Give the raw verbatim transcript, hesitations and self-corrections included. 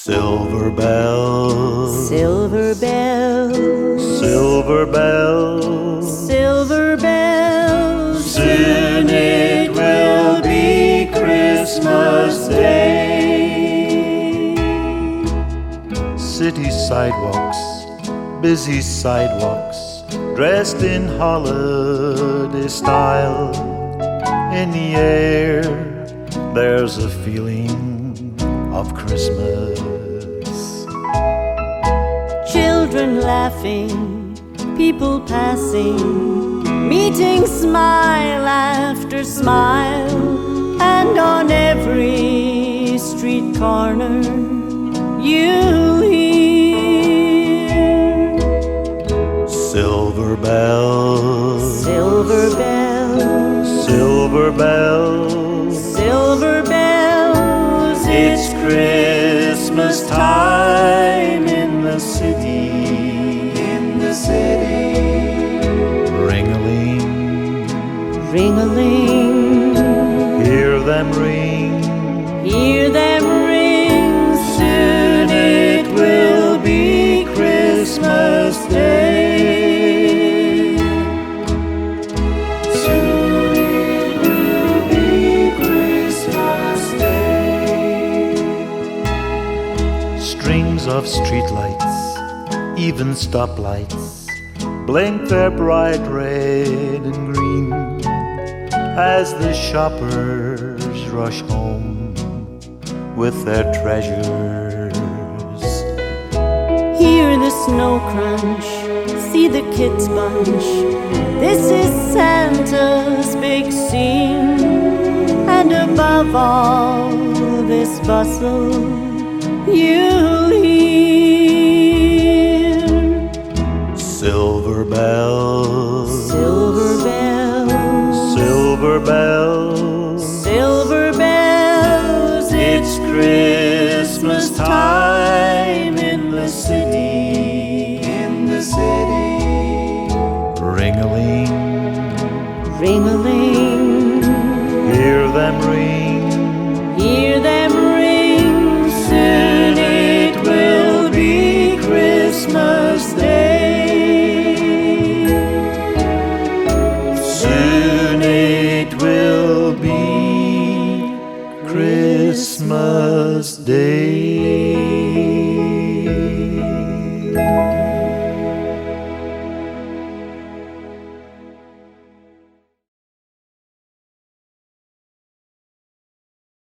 Silver bells, Silver bells, silver bells, silver bells. soon it will be Christmas Day. City sidewalks, busy sidewalks, dressed in holiday style. In the air, there's a feeling of Christmas. Children laughing, people passing, meeting smile after smile, and on every street corner you'll hear Silver bells, silver bells, silver bells, silver bells. it's Christmas time in the city, in the city. Ring-a-ling, Ring-a-ling, hear them ring, hear them ring. soon it will be Christmas Day. Soon it will be Christmas Day. Strings of streetlights, even stoplights, blink their bright red and green as the shoppers rush home with their treasures. Hear the snow crunch, see the kids bunch. This is Santa's big scene, and above all this bustle, you'll hear Silver bells, silver bells, silver bells, silver bells. it's Christmas time in the city, in the city. Ring-a-ling, Ring-a-ling, hear them ring, hear them ring. soon it will be Christmas Day. Soon it will be Christmas Day.